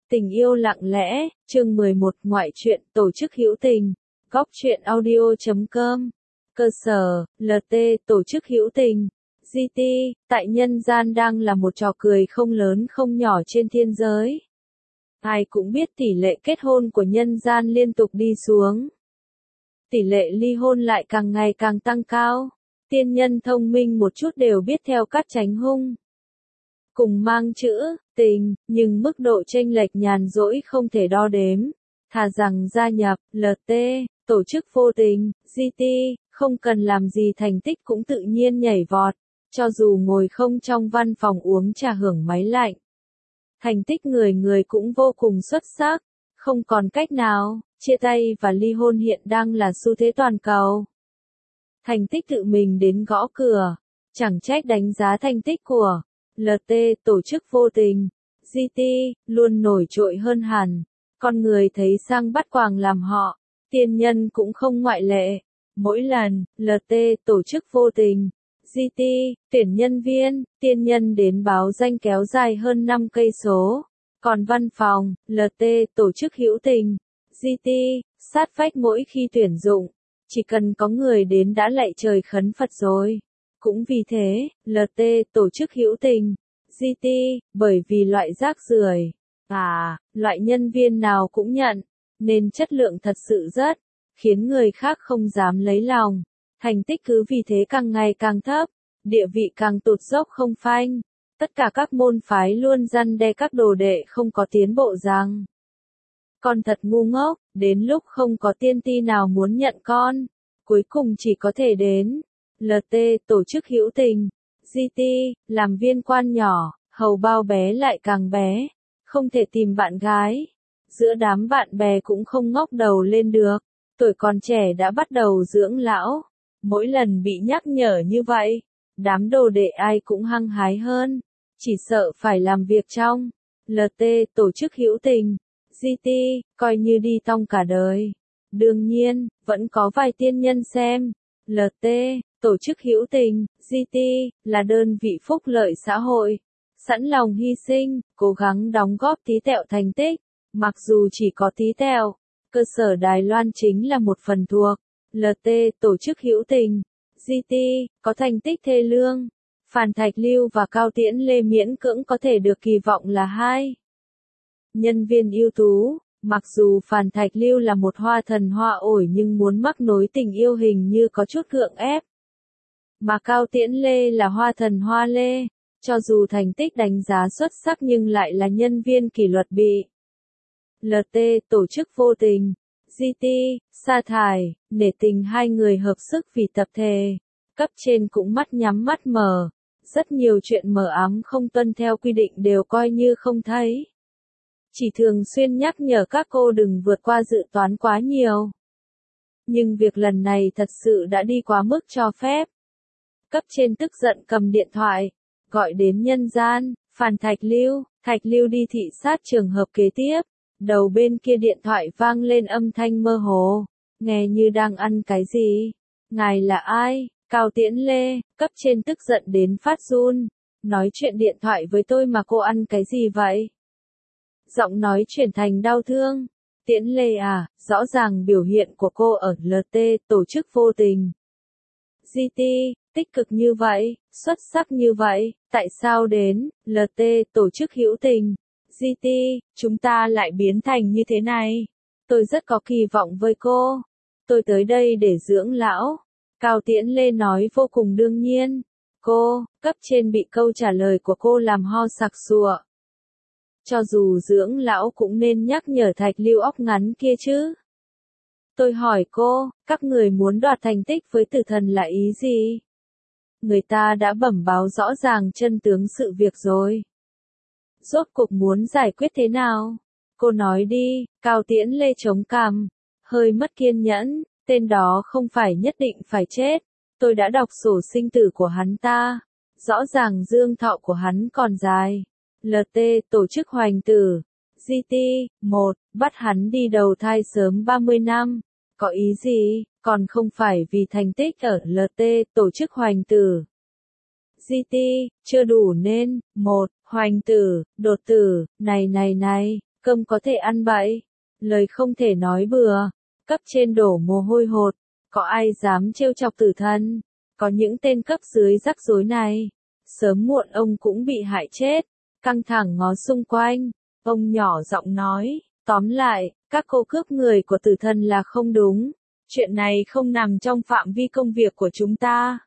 Tình yêu lặng lẽ, chương 11, ngoại truyện, tổ chức hữu tình, góc truyện audio.com, cơ sở, LT, tổ chức hữu tình, GT, tại nhân gian đang là một trò cười không lớn không nhỏ trên thiên giới. Ai cũng biết tỷ lệ kết hôn của nhân gian liên tục đi xuống. Tỷ lệ ly hôn lại càng ngày càng tăng cao. Tiên nhân thông minh một chút đều biết theo cách tránh hung. Cùng mang chữ tình, nhưng mức độ chênh lệch nhàn rỗi không thể đo đếm. Thà rằng gia nhập, LT, tổ chức vô tình, GT, không cần làm gì thành tích cũng tự nhiên nhảy vọt, cho dù ngồi không trong văn phòng uống trà hưởng máy lạnh. Thành tích người người cũng vô cùng xuất sắc, không còn cách nào, chia tay và ly hôn hiện đang là xu thế toàn cầu. Thành tích tự mình đến gõ cửa, chẳng trách đánh giá thành tích của LT, tổ chức vô tình, GT, luôn nổi trội hơn hẳn. Con người thấy sang bắt quàng làm họ, tiên nhân cũng không ngoại lệ. Mỗi lần, LT, tổ chức vô tình, GT, tuyển nhân viên, tiên nhân đến báo danh kéo dài hơn 5 cây số. Còn văn phòng, LT, tổ chức hữu tình, GT, sát vách mỗi khi tuyển dụng. Chỉ cần có người đến đã lạy trời khấn Phật rồi. Cũng vì thế, LT, tổ chức hữu tình, GT, bởi vì loại rác rưởi, loại nhân viên nào cũng nhận, nên chất lượng thật sự rất, khiến người khác không dám lấy lòng. Thành tích cứ vì thế càng ngày càng thấp, địa vị càng tụt dốc không phanh. Tất cả các môn phái luôn răn đe các đồ đệ không có tiến bộ rằng con thật ngu ngốc, đến lúc không có tiên ti nào muốn nhận con, cuối cùng chỉ có thể đến LT, tổ chức hữu tình, GT, làm viên quan nhỏ, hầu bao bé lại càng bé, không thể tìm bạn gái. Giữa đám bạn bè cũng không ngóc đầu lên được, tuổi còn trẻ đã bắt đầu dưỡng lão. Mỗi lần bị nhắc nhở như vậy, đám đồ đệ ai cũng hăng hái hơn, chỉ sợ phải làm việc trong LT, tổ chức hữu tình, GT, coi như đi tong cả đời. Đương nhiên, vẫn có vài tiên nhân xem LT, tổ chức hữu tình, GT, là đơn vị phúc lợi xã hội, sẵn lòng hy sinh, cố gắng đóng góp tí tẹo thành tích. Mặc dù chỉ có tí tẹo, cơ sở Đài Loan chính là một phần thuộc LT, tổ chức hữu tình, GT, có thành tích thê lương. Phàn Thạch Lưu và Cao Tiễn Lê miễn cưỡng có thể được kỳ vọng là hai nhân viên ưu tú. Mặc dù Phàn Thạch Lưu là một hoa thần hoa ổi nhưng muốn mắc nối tình yêu hình như có chút gượng ép. Mà Cao Tiễn Lê là hoa thần hoa lê, cho dù thành tích đánh giá xuất sắc nhưng lại là nhân viên kỷ luật bị LT, tổ chức vô tình, GT, sa thải. Nể tình hai người hợp sức vì tập thể, cấp trên cũng mắt nhắm mắt mở. Rất nhiều chuyện mờ ám không tuân theo quy định đều coi như không thấy. Chỉ thường xuyên nhắc nhở các cô đừng vượt qua dự toán quá nhiều. Nhưng việc lần này thật sự đã đi quá mức cho phép. Cấp trên tức giận cầm điện thoại, gọi đến nhân gian, Phàn Thạch Lưu đi thị sát trường hợp kế tiếp. Đầu bên kia điện thoại vang lên âm thanh mơ hồ, nghe như đang ăn cái gì. Ngài là ai? Cao Tiễn Lê. Cấp trên tức giận đến phát run. Nói chuyện điện thoại với tôi mà cô ăn cái gì vậy? Giọng nói chuyển thành đau thương. Tiễn Lê à, rõ ràng biểu hiện của cô ở LT, tổ chức vô tình, GT, tích cực như vậy, xuất sắc như vậy, tại sao đến LT, tổ chức hữu tình, GT, chúng ta lại biến thành như thế này? Tôi rất có kỳ vọng với cô. Tôi tới đây để dưỡng lão. Cao Tiễn Lê nói vô cùng đương nhiên. Cô, cấp trên bị câu trả lời của cô làm ho sặc sụa. Cho dù dưỡng lão cũng nên nhắc nhở Thạch Lưu óc ngắn kia chứ. Tôi hỏi cô, các người muốn đoạt thành tích với tử thần là ý gì? Người ta đã bẩm báo rõ ràng chân tướng sự việc rồi. Rốt cuộc muốn giải quyết thế nào? Cô nói đi. Cao Tiễn Lê chống cằm, hơi mất kiên nhẫn. Tên đó không phải nhất định phải chết. Tôi đã đọc sổ sinh tử của hắn ta. Rõ ràng dương thọ của hắn còn dài. LT, tổ chức hoành tử, GT, 1, bắt hắn đi đầu thai sớm 30 năm. Có ý gì? Còn không phải vì thành tích ở LT, tổ chức hoành tử. GT, chưa đủ nên, 1, hoành tử, đột tử, này, cơm có thể ăn bậy, lời không thể nói bừa, cấp trên đổ mồ hôi hột, có ai dám trêu chọc tử thần, có những tên cấp dưới rắc rối này, sớm muộn ông cũng bị hại chết, căng thẳng ngó xung quanh, ông nhỏ giọng nói, tóm lại, các cô cướp người của tử thần là không đúng, chuyện này không nằm trong phạm vi công việc của chúng ta.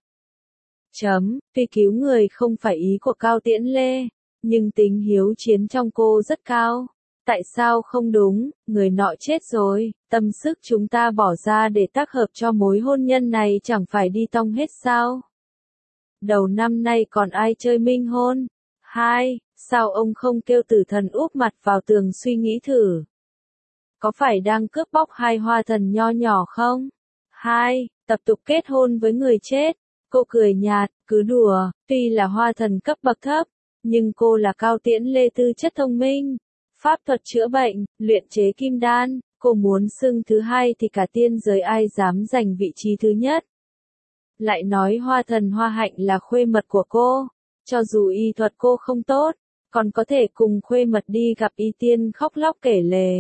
Tuy cứu người không phải ý của Cao Tiễn Lê, nhưng tính hiếu chiến trong cô rất cao. Tại sao không đúng, người nọ chết rồi, tâm sức chúng ta bỏ ra để tác hợp cho mối hôn nhân này chẳng phải đi tong hết sao? Đầu năm nay còn ai chơi minh hôn? 2. Sao ông không kêu tử thần úp mặt vào tường suy nghĩ thử? Có phải đang cướp bóc hai hoa thần nho nhỏ không? 2. Tập tục kết hôn với người chết. Cô cười nhạt, cứ đùa, tuy là hoa thần cấp bậc thấp, nhưng cô là Cao Tiễn Lê tư chất thông minh. Pháp thuật chữa bệnh, luyện chế kim đan, cô muốn xưng thứ hai thì cả tiên giới ai dám giành vị trí thứ nhất. Lại nói hoa thần Hoa Hạnh là khuê mật của cô, cho dù y thuật cô không tốt, còn có thể cùng khuê mật đi gặp y tiên khóc lóc kể lể.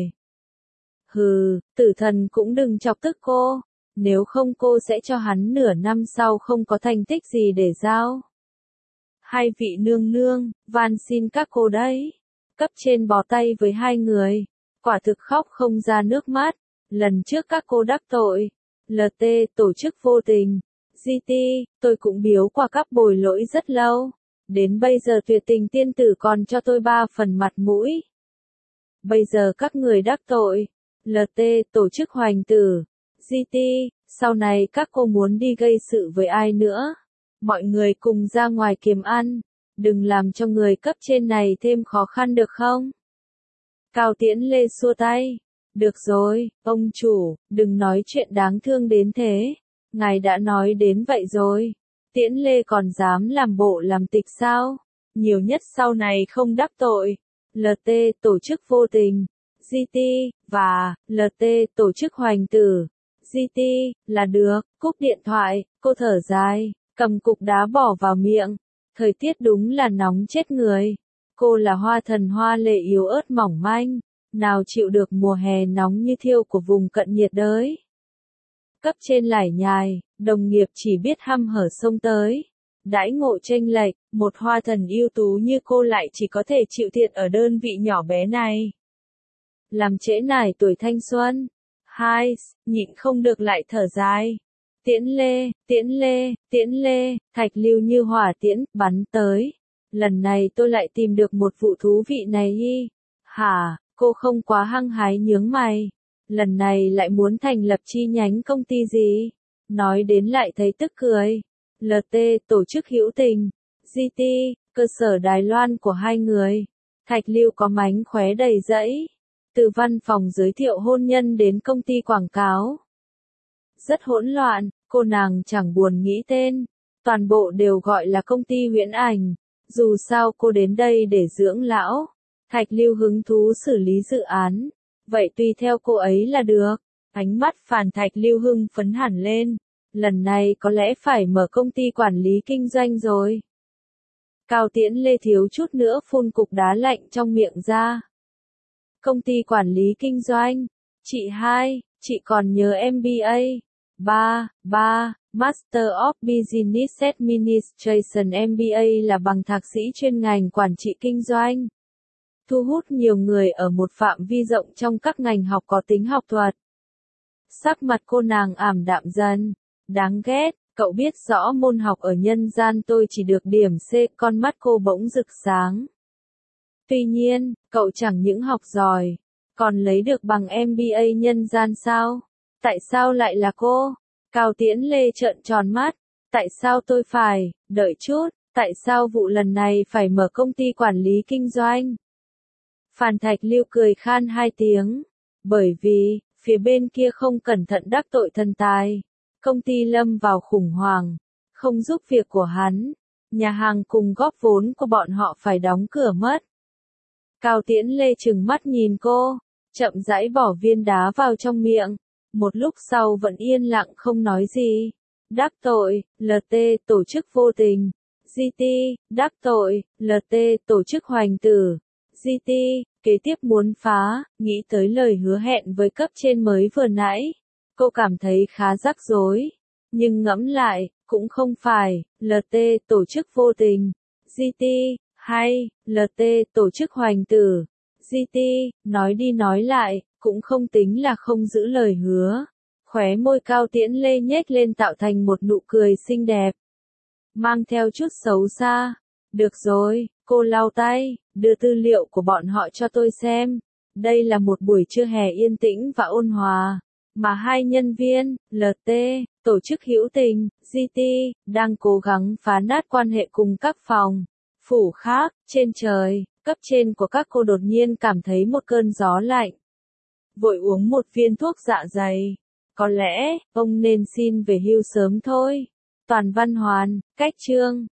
Hừ, tử thần cũng đừng chọc tức cô, nếu không cô sẽ cho hắn nửa năm sau không có thành tích gì để giao. Hai vị nương nương, van xin các cô đấy. Cấp trên bó tay với hai người, quả thực khóc không ra nước mắt, lần trước các cô đắc tội, LT tổ chức vô tình, GT, tôi cũng biếu qua các bồi lỗi rất lâu, đến bây giờ tuyệt tình tiên tử còn cho tôi 3 phần mặt mũi. Bây giờ các người đắc tội, LT tổ chức hoành tử, GT, sau này các cô muốn đi gây sự với ai nữa, mọi người cùng ra ngoài kiếm ăn. Đừng làm cho người cấp trên này thêm khó khăn được không? Cao Tiễn Lê xua tay. Được rồi, ông chủ, đừng nói chuyện đáng thương đến thế. Ngài đã nói đến vậy rồi. Tiễn Lê còn dám làm bộ làm tịch sao? Nhiều nhất sau này không đắc tội. LT tổ chức vô tình. GT, và, LT tổ chức hoành tử. GT, là được, cúp điện thoại, cô thở dài, cầm cục đá bỏ vào miệng. Thời tiết đúng là nóng chết người. Cô là hoa thần hoa lệ yếu ớt mỏng manh, nào chịu được mùa hè nóng như thiêu của vùng cận nhiệt đới. Cấp trên lải nhải, đồng nghiệp chỉ biết hăm hở xông tới. Đãi ngộ chênh lệch, một hoa thần ưu tú như cô lại chỉ có thể chịu thiệt ở đơn vị nhỏ bé này. Làm trễ nải tuổi thanh xuân. 2. Nhịn không được lại thở dài. Tiễn Lê, Tiễn Lê, Tiễn Lê, thạch lưu như hỏa tiễn, bắn tới. Lần này tôi lại tìm được một vụ thú vị này y. Hả, cô không quá hăng hái nhướng mày. Lần này lại muốn thành lập chi nhánh công ty gì? Nói đến lại thấy tức cười. LT, tổ chức hữu tình. GT, cơ sở Đài Loan của hai người. Thạch lưu có mánh khóe đầy rẫy. Từ văn phòng giới thiệu hôn nhân đến công ty quảng cáo. Rất hỗn loạn, cô nàng chẳng buồn nghĩ tên, toàn bộ đều gọi là công ty huyễn ảnh, dù sao cô đến đây để dưỡng lão. Thạch lưu hứng thú xử lý dự án, vậy tùy theo cô ấy là được. Ánh mắt Phàn Thạch lưu hưng phấn hẳn lên, lần này có lẽ phải mở công ty quản lý kinh doanh rồi. Cao Tiễn Lê thiếu chút nữa phun cục đá lạnh trong miệng ra. Công ty quản lý kinh doanh, chị hai, chị còn nhớ MBA. 3. Master of Business Administration MBA là bằng thạc sĩ chuyên ngành quản trị kinh doanh. Thu hút nhiều người ở một phạm vi rộng trong các ngành học có tính học thuật. Sắc mặt cô nàng ảm đạm dần. Đáng ghét, cậu biết rõ môn học ở nhân gian tôi chỉ được điểm C, con mắt cô bỗng rực sáng. Tuy nhiên, cậu chẳng những học giỏi, còn lấy được bằng MBA nhân gian sao? Tại sao lại là cô? Cao Tiễn Lê trợn tròn mắt. Tại sao tôi phải, đợi chút, tại sao vụ lần này phải mở công ty quản lý kinh doanh? Phàn Thạch lưu cười khan 2 tiếng. Bởi vì, phía bên kia không cẩn thận đắc tội thần tài. Công ty lâm vào khủng hoảng, không giúp việc của hắn. Nhà hàng cùng góp vốn của bọn họ phải đóng cửa mất. Cao Tiễn Lê trừng mắt nhìn cô, chậm rãi bỏ viên đá vào trong miệng. Một lúc sau vẫn yên lặng không nói gì. Đắc tội, LT tổ chức vô tình. GT, đắc tội, LT tổ chức hoành tử. GT, kế tiếp muốn phá, nghĩ tới lời hứa hẹn với cấp trên mới vừa nãy. Cô cảm thấy khá rắc rối. Nhưng ngẫm lại, cũng không phải, LT, tổ chức vô tình. GT, hay, LT, tổ chức hoành tử. GT, nói đi nói lại, cũng không tính là không giữ lời hứa. Khóe môi Cao Tiễn Lê nhếch lên tạo thành một nụ cười xinh đẹp. Mang theo chút xấu xa. Được rồi, cô lau tay, đưa tư liệu của bọn họ cho tôi xem. Đây là một buổi trưa hè yên tĩnh và ôn hòa. Mà hai nhân viên, LT, tổ chức hữu tình, GT, đang cố gắng phá nát quan hệ cùng các phòng. Phủ khác, trên trời, cấp trên của các cô đột nhiên cảm thấy một cơn gió lạnh. Vội uống một viên thuốc dạ dày. Có lẽ, ông nên xin về hưu sớm thôi. Toàn Văn Hoàn, Cách Chương.